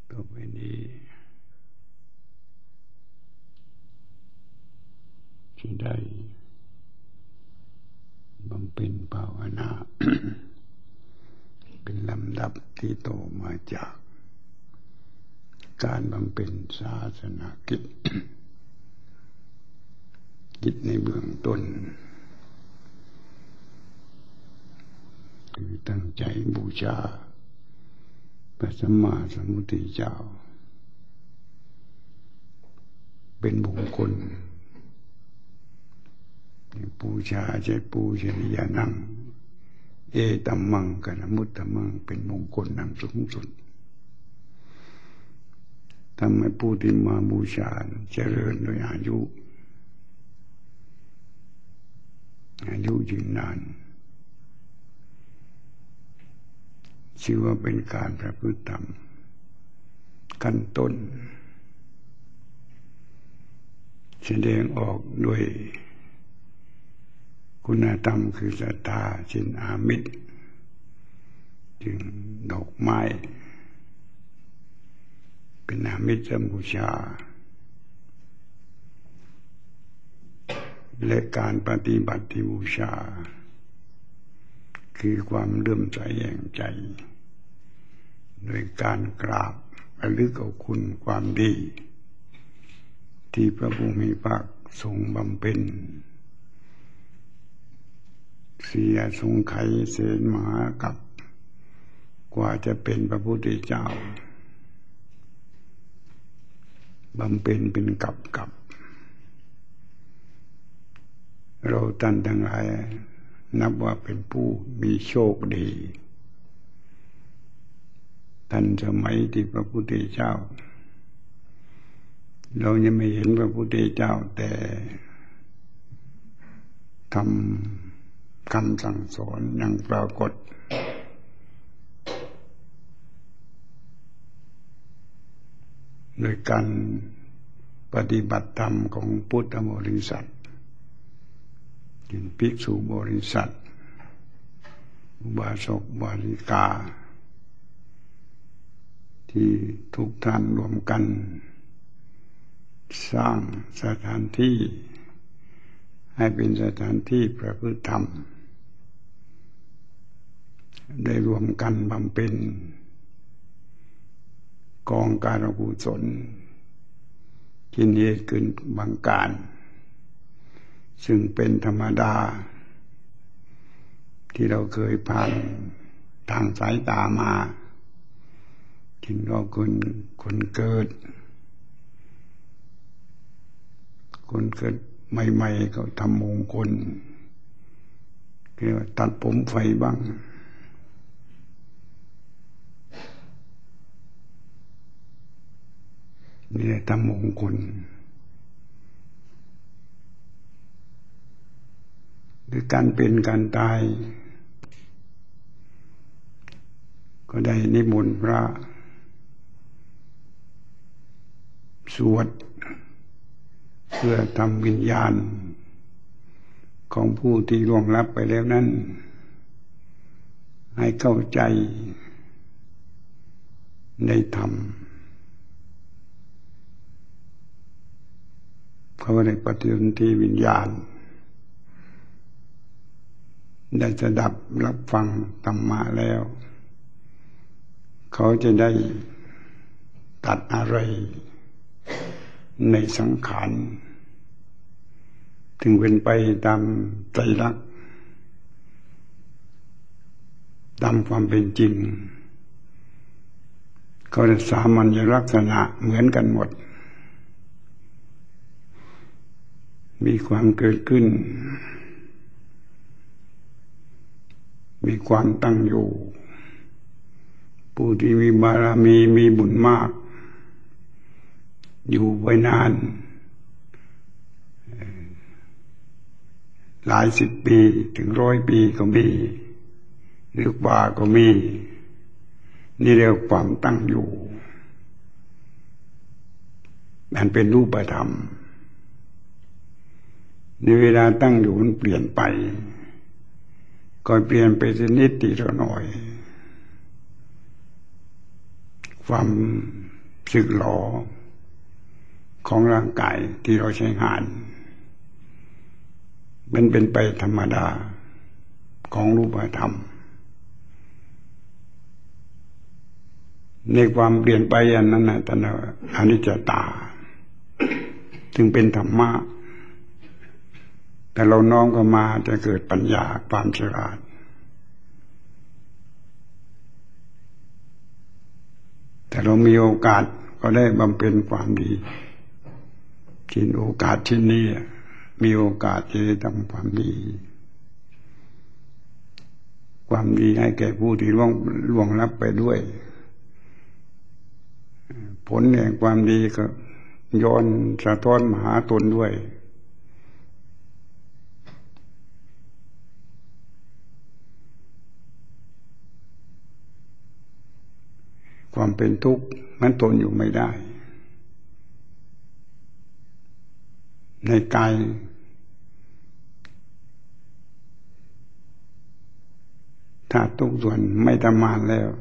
ต่อไปนี้ที่ได้บำเพ็ญภาวนา เป็นลำดับที่โตมาจากการบำเพ็ญศาสนกิจ กิจในเบื้องต้นคือตั้งใจบูชาพระสัมมาสัมพุทธเจ้าเป็นมงคลบูชาใช้ปูชนียานังเอตัมมังกนมุตตมังเป็นมงคลนังสูงสุดทำให้ผู้ที่มาบูชาเจริญโดยอายุยืนนานชื่อว่าเป็นการประพฤติธรรมขั้นต้นแสดงออกด้วยคุณธรรมคือศรัทธาเช่นอามิสจึงดอกไม้เป็นอามิสบูชาและการปฏิบัติที่บูชาคือความเลื่อมใสแห่งใจโดยการกราบระลึกเอาคุณความดีที่พระผู้มีพระทรงบำเพ็ญเสียสงไขยเสนมหากัปกว่าจะเป็นพระพุทธเจ้าบำเพ็ญเป็นกับเราท่านทั้งหลายนับว่าเป็นผู้มีโชคดีทันสมัยที่พระพุทธเจ้าเรายังไม่เห็นพระพุทธเจ้าแต่ทำคำสั่งสอนยังปรากฏโดยการปฏิบัติธรรมของพุทธบริษัทเป็นภิกษุบริษัทอุบาสกบาลิกาที่ทุกท่านรวมกันสร้างสถานที่ให้เป็นสถานที่ประพฤติธรรมได้รวมกันบำเพ็ญกองการกุศลกินเหตุขึ้นบังการซึ่งเป็นธรรมดาที่เราเคยผ่านทางสายตามาที่เราคนเกิดใหม่ๆเขาทำมงคลคือตัดผมไฟบ้างนี่ทำมงคลหรือการเป็นการตายก็ได้นิมนต์พระสวดเพื่อทำวิญญาณของผู้ที่ล่วงลับไปแล้วนั้นให้เข้าใจในธรรมเขาได้ปฏิสนธิวิญญาณได้สดับรับฟังธรรมะแล้วเขาจะได้ตัดอะไรในสังขารถึงเป็นไปตามไตรลักษณ์ตามความเป็นจริงเขาจะสามัญลักษณะเหมือนกันหมดมีความเกิดขึ้นมีความตั้งอยู่ผู้ที่มีบารมีมีบุญมากอยู่ไว้นานหลายสิบปีถึง100 ปีก็มีหรือกว่าก็มีนี่เรียกความตั้งอยู่มันเป็นรูปธรรมในเวลาตั้งอยู่มันเปลี่ยนไปก็เปลี่ยนไปนิดละหน่อยความสึกหรอของร่างกายที่เราใช้งานมันเป็นไปธรรมดาของรูปธรรมในความเปลี่ยนไปอันนั้นนะท่านอนิจจตาจึงเป็นธรรมะแต่เราน้อมเข้ามาจะเกิดปัญญาความฉลาดแต่เรามีโอกาสก็ได้บำเพ็ญความดีกินโอกาสที่นี้มีโอกาสที่จะทำความดีความดีให้แก่ผู้ที่ล่วงลับไปด้วยผลแห่งความดีก็ย้อนสะท้อนมาหาตนด้วยความเป็นทุกข์มันทนอยู่ไม่ได้ในกายถ้าทุกส่วนไม่ทำงานแล้ว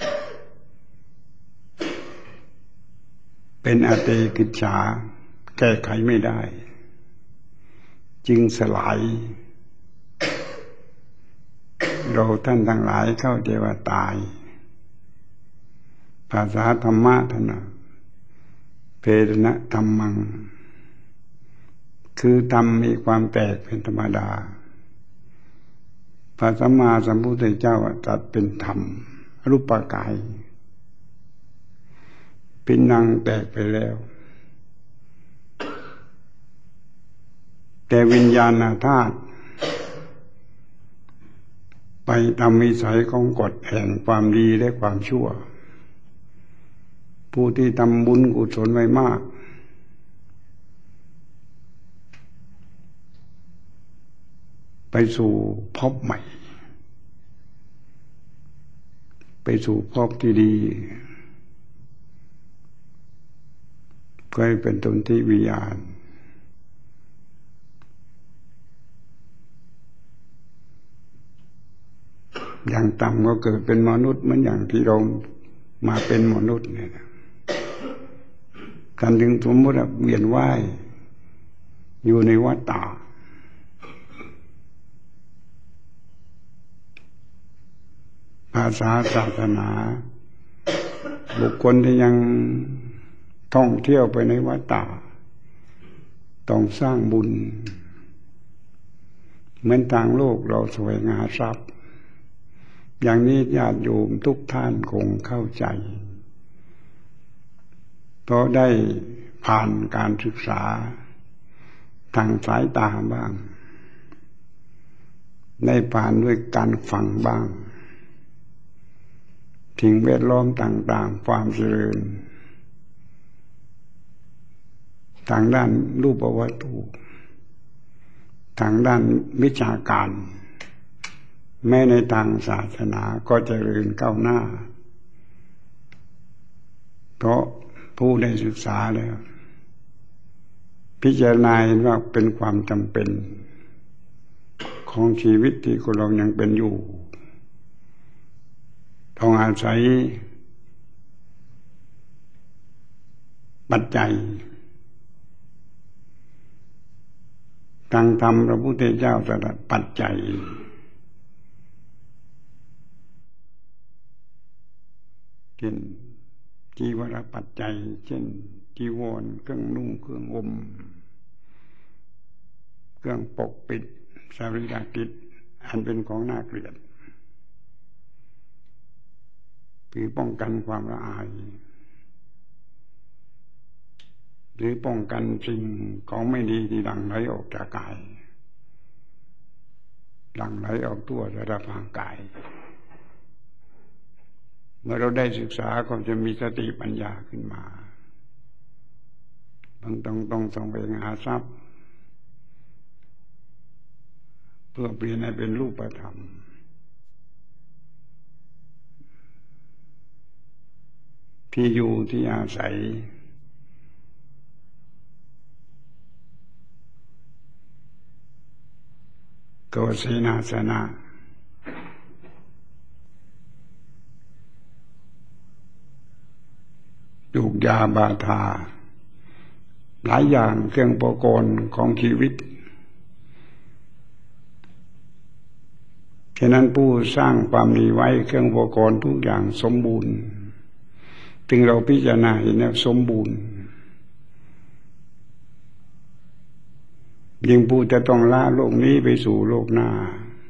เป็นอติกิจฉาแก้ไขไม่ได้จึงสลายเราท่านทั้งหลายเข้าใจว่าตายภาษาธรรมะท่านนะเพรณะธรรมังคือธรรมมีความแตกเป็นธรรมดาพระสัมมาสัมพุทธเจ้าตรัสเป็นธรรมรูปกายปิณังแตกไปแล้วแต่วิญญาณธาตุไปตามวิสัยของกฎแห่งความดีและความชั่วผู้ที่ทำบุญกุศลไว้มากไปสู่ภพใหม่ไปสู่ภพที่ดีก็ให้เป็นตนที่วิญญาณอย่างต่ำก็เกิดเป็นมนุษย์เหมือนอย่างที่เรามาเป็นมนุษย์เนี่ยการถึงสมมติว่าเวียนว่ายอยู่ในวัฏฏะภาษาศาสนาบุคคลที่ยังท่องเที่ยวไปในวัฏฏะต้องสร้างบุญเหมือนทางโลกเราแสวงหาทรัพย์อย่างนี้ญาติโยมทุกท่านคงเข้าใจเพราะได้ผ่านการศึกษาทางสายตาบ้างได้ผ่านด้วยการฟังบ้างสิ่งแวดล้อมต่างๆความเจริญทางด้านรูปวัตถุทางด้านวิชาการแม้ในทางศาสนาก็เจริญก้าวหน้าเพราะผู้ได้ศึกษาแล้วพิจารณาเห็นว่าเป็นความจำเป็นของชีวิตที่คนเรายังเป็นอยู่ต้องอาศัยปัจจัยทางธรรมพระพุทธเจ้าตรัสปัจจัยเช่นจีวรปัจจัยเช่นจีวรเครื่องนุ่งเครื่องห่มเครื่องปกปิดสรีระกิจอันเป็นของน่าเกลียดคือป้องกันความละอายหรือป้องกันสิ่งของไม่ดีที่หลั่งไหลออกจากกายหลั่งไหลออกทั่วสารพางกายเมื่อเราได้ศึกษาก็จะมีสติปัญญาขึ้นมาต้องแสวงหาทรัพย์เพื่อเปลี่ยนให้เป็นรูปธรรมที่อยู่ที่อาศัยก็เสนาสนะยูกยาบาทาหลายอย่างเครื่องอุปกรณ์ของชีวิตฉะนั้นผู้สร้างความดีไว้เครื่องอุปกรณ์ทุกอย่างสมบูรณ์ถึงเราพิจารณาเห็นแล้วสมบูรณ์ยิ่งผู้จะต้องละโลกนี้ไปสู่โลกหน้า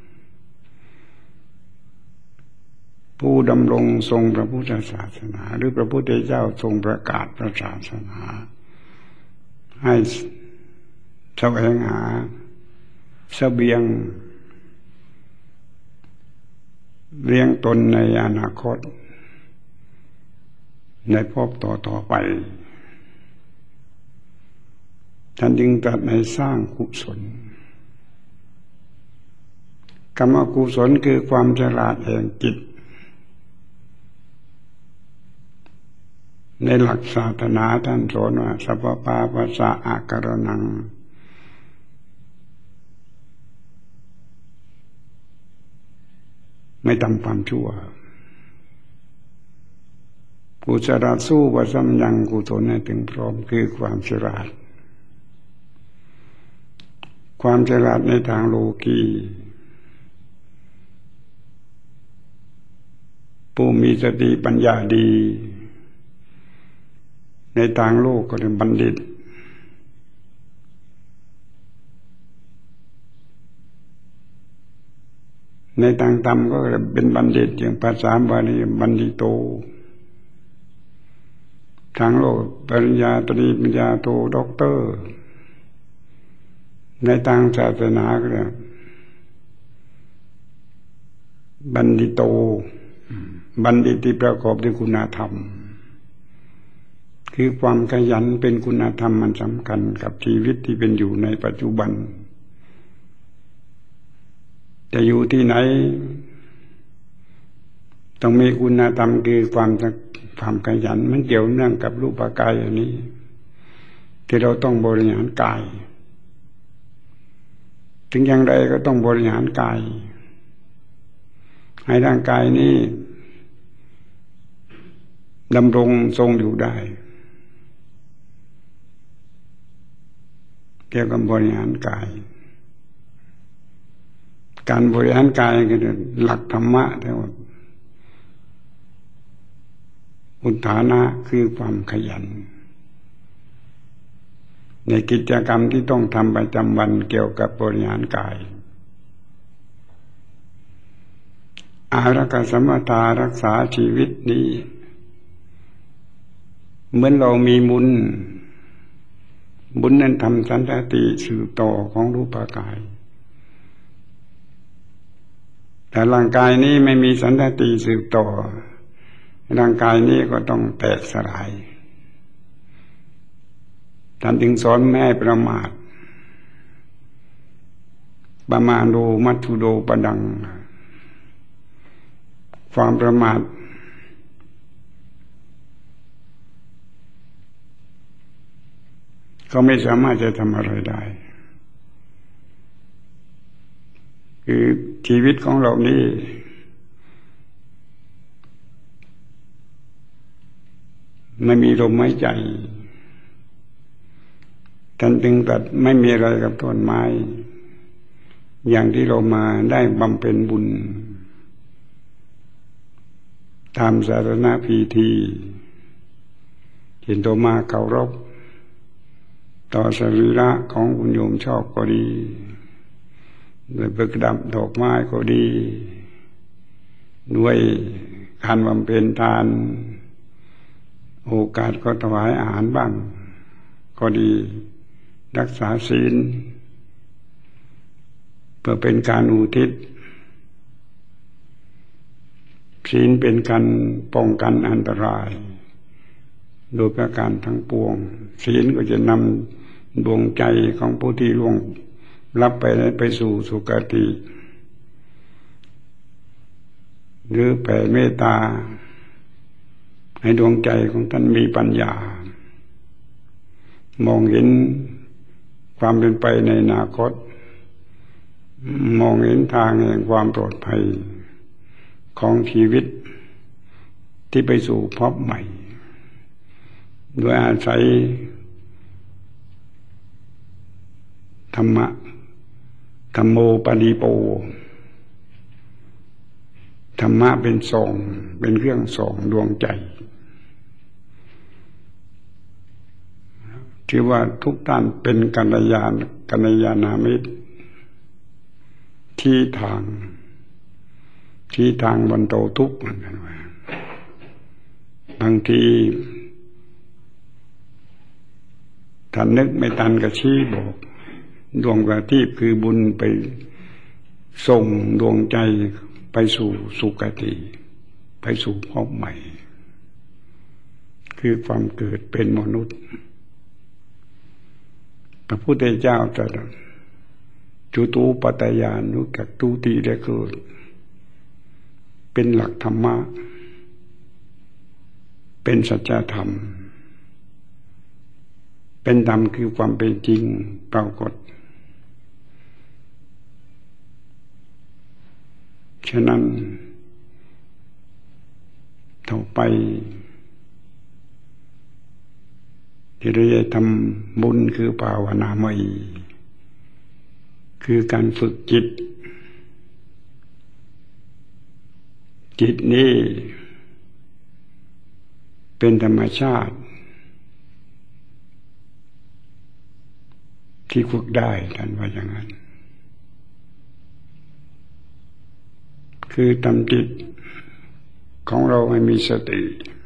ผู้ดำรงทรงพระพุทธศาสนาหรือพระพุทธเจ้าทรงประกาศพระศาสนาให้แสวงหาเสบียงเลี้ยงตนในอนาคตในภพต่อไปท่านจึงตรัสในสร้างกุศลคำว่ากุศลคือความฉลาดแห่งจิตในหลักศาสนาท่านสอนว่าสัพพปาปัสสะอาการนังไม่ทำความชั่วกุศลสู้วัสัมยังกุศลให้ถึงพร้อมคือความฉลาดความฉลาดในทางโลกีผู้มีสติปัญญาดีในทางโลกก็เรียกบัณฑิตในทางธรรมก็เป็นบัณฑิตอย่างภาษาบาลีบัณฑิโตทางโลกปริญญาตรีปริญญาโทด็อกเตอร์ในทางศาสนาก็เรียกบัณฑิโตบัณฑิตที่ประกอบด้วยคุณธรรมคือความขยันเป็นคุณธรรมมันสำคัญกับชีวิตที่เป็นอยู่ในปัจจุบันจะอยู่ที่ไหนต้องมีคุณธรรมคือความขยันมันเกี่ยวเนื่องกับรูปกายอันนี้ที่เราต้องบริหารกายถึงอย่างไรก็ต้องบริหารกายให้ร่างกายนี้ดำรงทรงอยู่ได้เกี่ยวกับบริหารกายการบริหารกายก็คือหลักธรรมะแต่ว่าอุทานะคือความขยันในกิจกรรมที่ต้องทำประจำวันเกี่ยวกับบริหารกายอารักขสัมปทารักษาชีวิตนี้เหมือนเรามีบุญนั้นทำสันติสืบต่อของรูปกายแต่ร่างกายนี้ไม่มีสันติสืบต่อร่างกายนี้ก็ต้องแตกสลายท่านจึงสอนไม่ให้ประมาทปมาโดมัตถุโดปดังความประมาทก็ไม่สามารถจะทำอะไรได้คือชีวิตของเรานี้ไม่มีลมหายใจท่านจึงตรัสไม่มีอะไรกับต้นไม้อย่างที่เรามาได้บำเพ็ญบุญตามศาสนาพิธีเห็นตัวมาเคารพต่อสรีระของคุณโยมชอบก็ดีด้วยประดับดอกไม้ก็ดีด้วยการบำเพ็ญทานโอกาสก็ถวายอาหารบ้างก็ดีรักษาศีลเพื่อเป็นการอุทิศศีลเป็นการป้องกันอันตรายโดยประการทั้งปวงศีลก็จะนำดวงใจของผู้ที่ล่วงลับไปสู่สุคติหรือแผ่เมตตาให้ดวงใจของท่านมีปัญญามองเห็นความเป็นไปในอนาคตมองเห็นทางแห่งความปลอดภัยของชีวิตที่ไปสู่ภพใหม่โดยอาศัยธรรมะธัมโมปฏิโปธรรมะเป็นส่องเป็นเครื่องส่องดวงใจที่ว่าทุกท่านเป็นกัลยาณมิตรที่ทางบรรเทาทุกข์เหมือนกันว่าบางทีท่านนึกไม่ทันก็ชี้บอกดวงประทีปคือบุญไปส่งดวงใจไปสู่สุคติไปสู่ภพใหม่คือความเกิดเป็นมนุษย์พระพุทธเจ้าตรัสจุตูปัฏฐญานุกัตตุติได้เกิดเป็นหลักธรรมะเป็นสัจธรรมเป็นธรรมคือความเป็นจริงปรากฏฉะนั้นต่อไปที่เราจะทำบุญคือภาวนามยคือการฝึกจิตนี้เป็นธรรมชาติที่ฝึกได้ท่านว่าอย่างนั้นคือทำจิตของเราให้มีสติ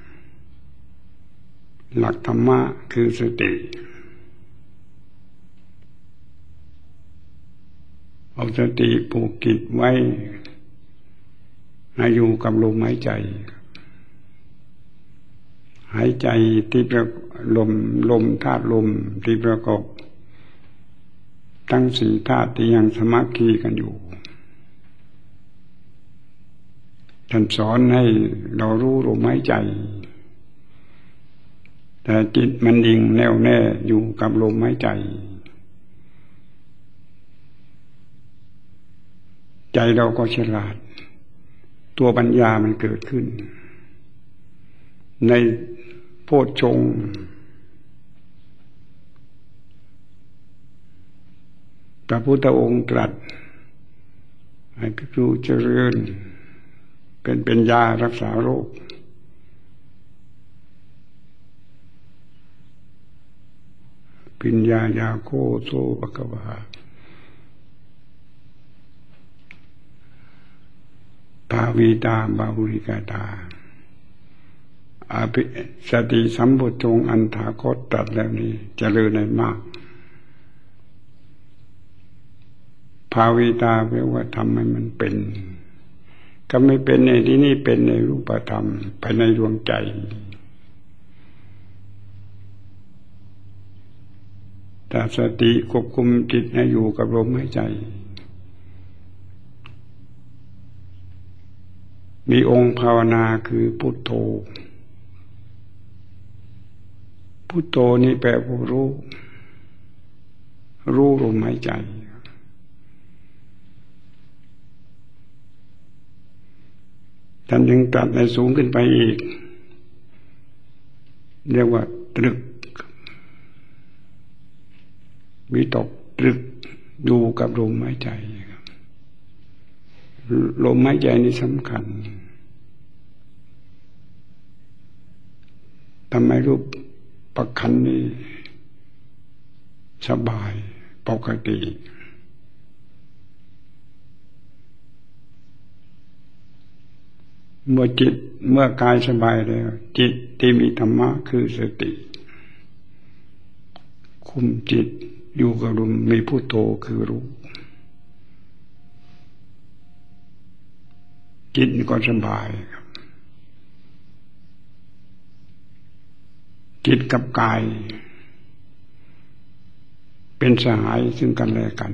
หลักธรรมะคือสติเอาสติผูกจิตไว้ให้อยู่กับลมหายใจหายใจที่ประลมธาตุลมที่ประกอบทั้งสี่ธาตุที่ยังสามัคคีกันอยู่ท่านสอนให้เรารู้ลมหายใจแต่จิตมันดิ่งแน่วแน่อยู่กับลมหายใจใจเราก็ฉลาดตัวปัญญามันเกิดขึ้นในโพชฌงค์พระพุทธองค์ตรัสให้ภิกษุเจริญเป็นยารักษาโรคปิญญายาโคโสภควาภาวิตาบาหุริกาตาอภิสติสัมโพชฌงค์อันถาคตตรัสแล้วนี้เจริญให้มากภาวิตาแปลว่าทำให้มันเป็นก็ไม่เป็นในที่นี่เป็นในรูปธรรมภายในดวงใจแต่สติควบคุมจิตให้อยู่กับลมหายใจมีองค์ภาวนาคือพุทโธพุทโธนี่แปลว่ารู้ลมหายใจท่านยังตัดในสูงขึ้นไปอีกเรียกว่าตรึกวิตกตรึกดูกับลมหายใจลมหายใจนี่สำคัญทำให้รูปประคันนี่สบายปกติเมื่อกายสบายแล้วจิตที่มีธรรมะคือสติคุมจิตอยู่กับลมมีพุทโธคือรู้จิตก็สบายครับจิตกับกายเป็นสหายซึ่งกันและกัน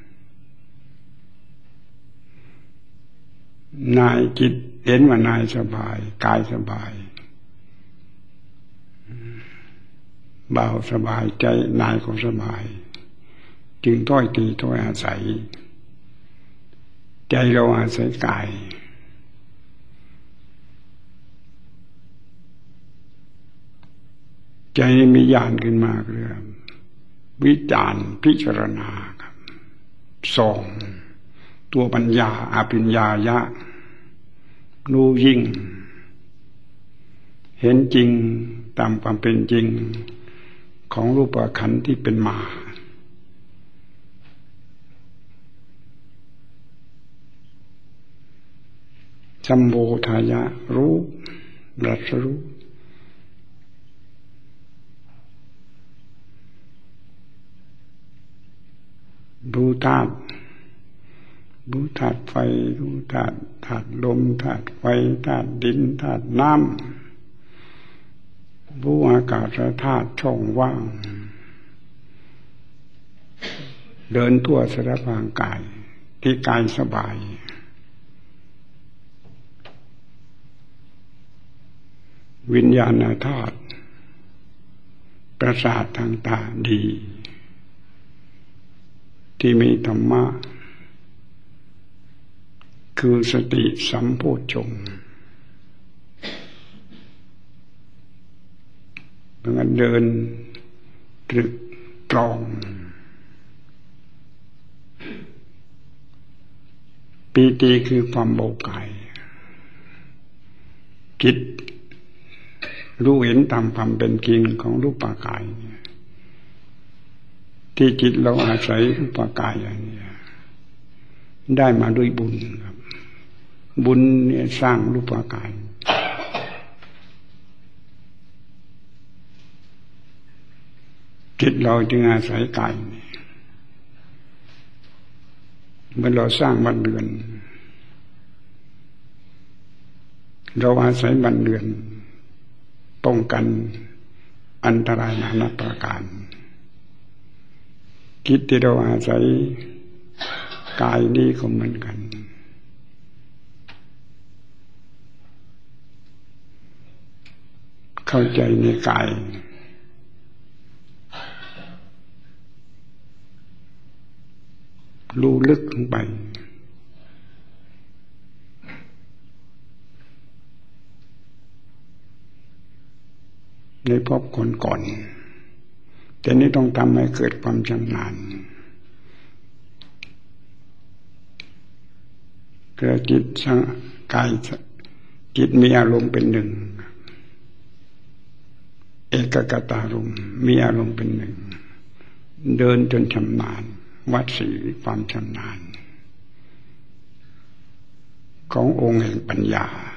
นายจิตเห็นว่านายสบายกายสบายบ่าวสบายใจนายก็สบายจึงถ้อยทีถ้อยอาศัยใจเราอาศัยกายใจใจมีญาณขึ้นมาเรื่องวิจารณ์พิจารณาครับส่องตัวปัญญาอภิญญายะรู้ยิ่งเห็นจริงตามความเป็นจริงของรูปขันธ์ที่เป็นมาสัมโภทายะรู้รัสรู้รู้ธาตุรู้ธาตุไฟรู้ธาตุลมธาตุไฟธาตุดินธาตุน้ำรู้อากาศธาตุช่องว่างเดินทั่วสารพางกายที่กายสบายวิญญาณธาตุประสาททางตาดีที่มีธรรมะคือสติสัมโพชฌงค์เมื่อเดินตรึกตรองปีติคือความเบากายจิตรู้เห็นตามความเป็นจริงของรูปกายที่จิตเราอาศัยรูปกายอย่างนี้ได้มาด้วยบุญครับบุญเนี่ยสร้างรูปกายจิตเราจึงอาศัยกายเมื่อเราสร้างบ้านเรือนเราอาศัยบ้านเรือนป้องกันอันตรายนานาประการจิตที่เราอาศัยกายนี้ก็เหมือนกันเข้าใจในกายรู้ลึกลงไปในภพก่อนแต่นี้ต้องทำให้เกิดความชำนาญเกิดจิตกายจิตมีอารมณ์เป็นหนึ่งเอกกตารมณ์มีอารมณ์เป็นหนึ่งเดินจนชำนาญวัดสีความชำนาญขององค์แห่งปัญญา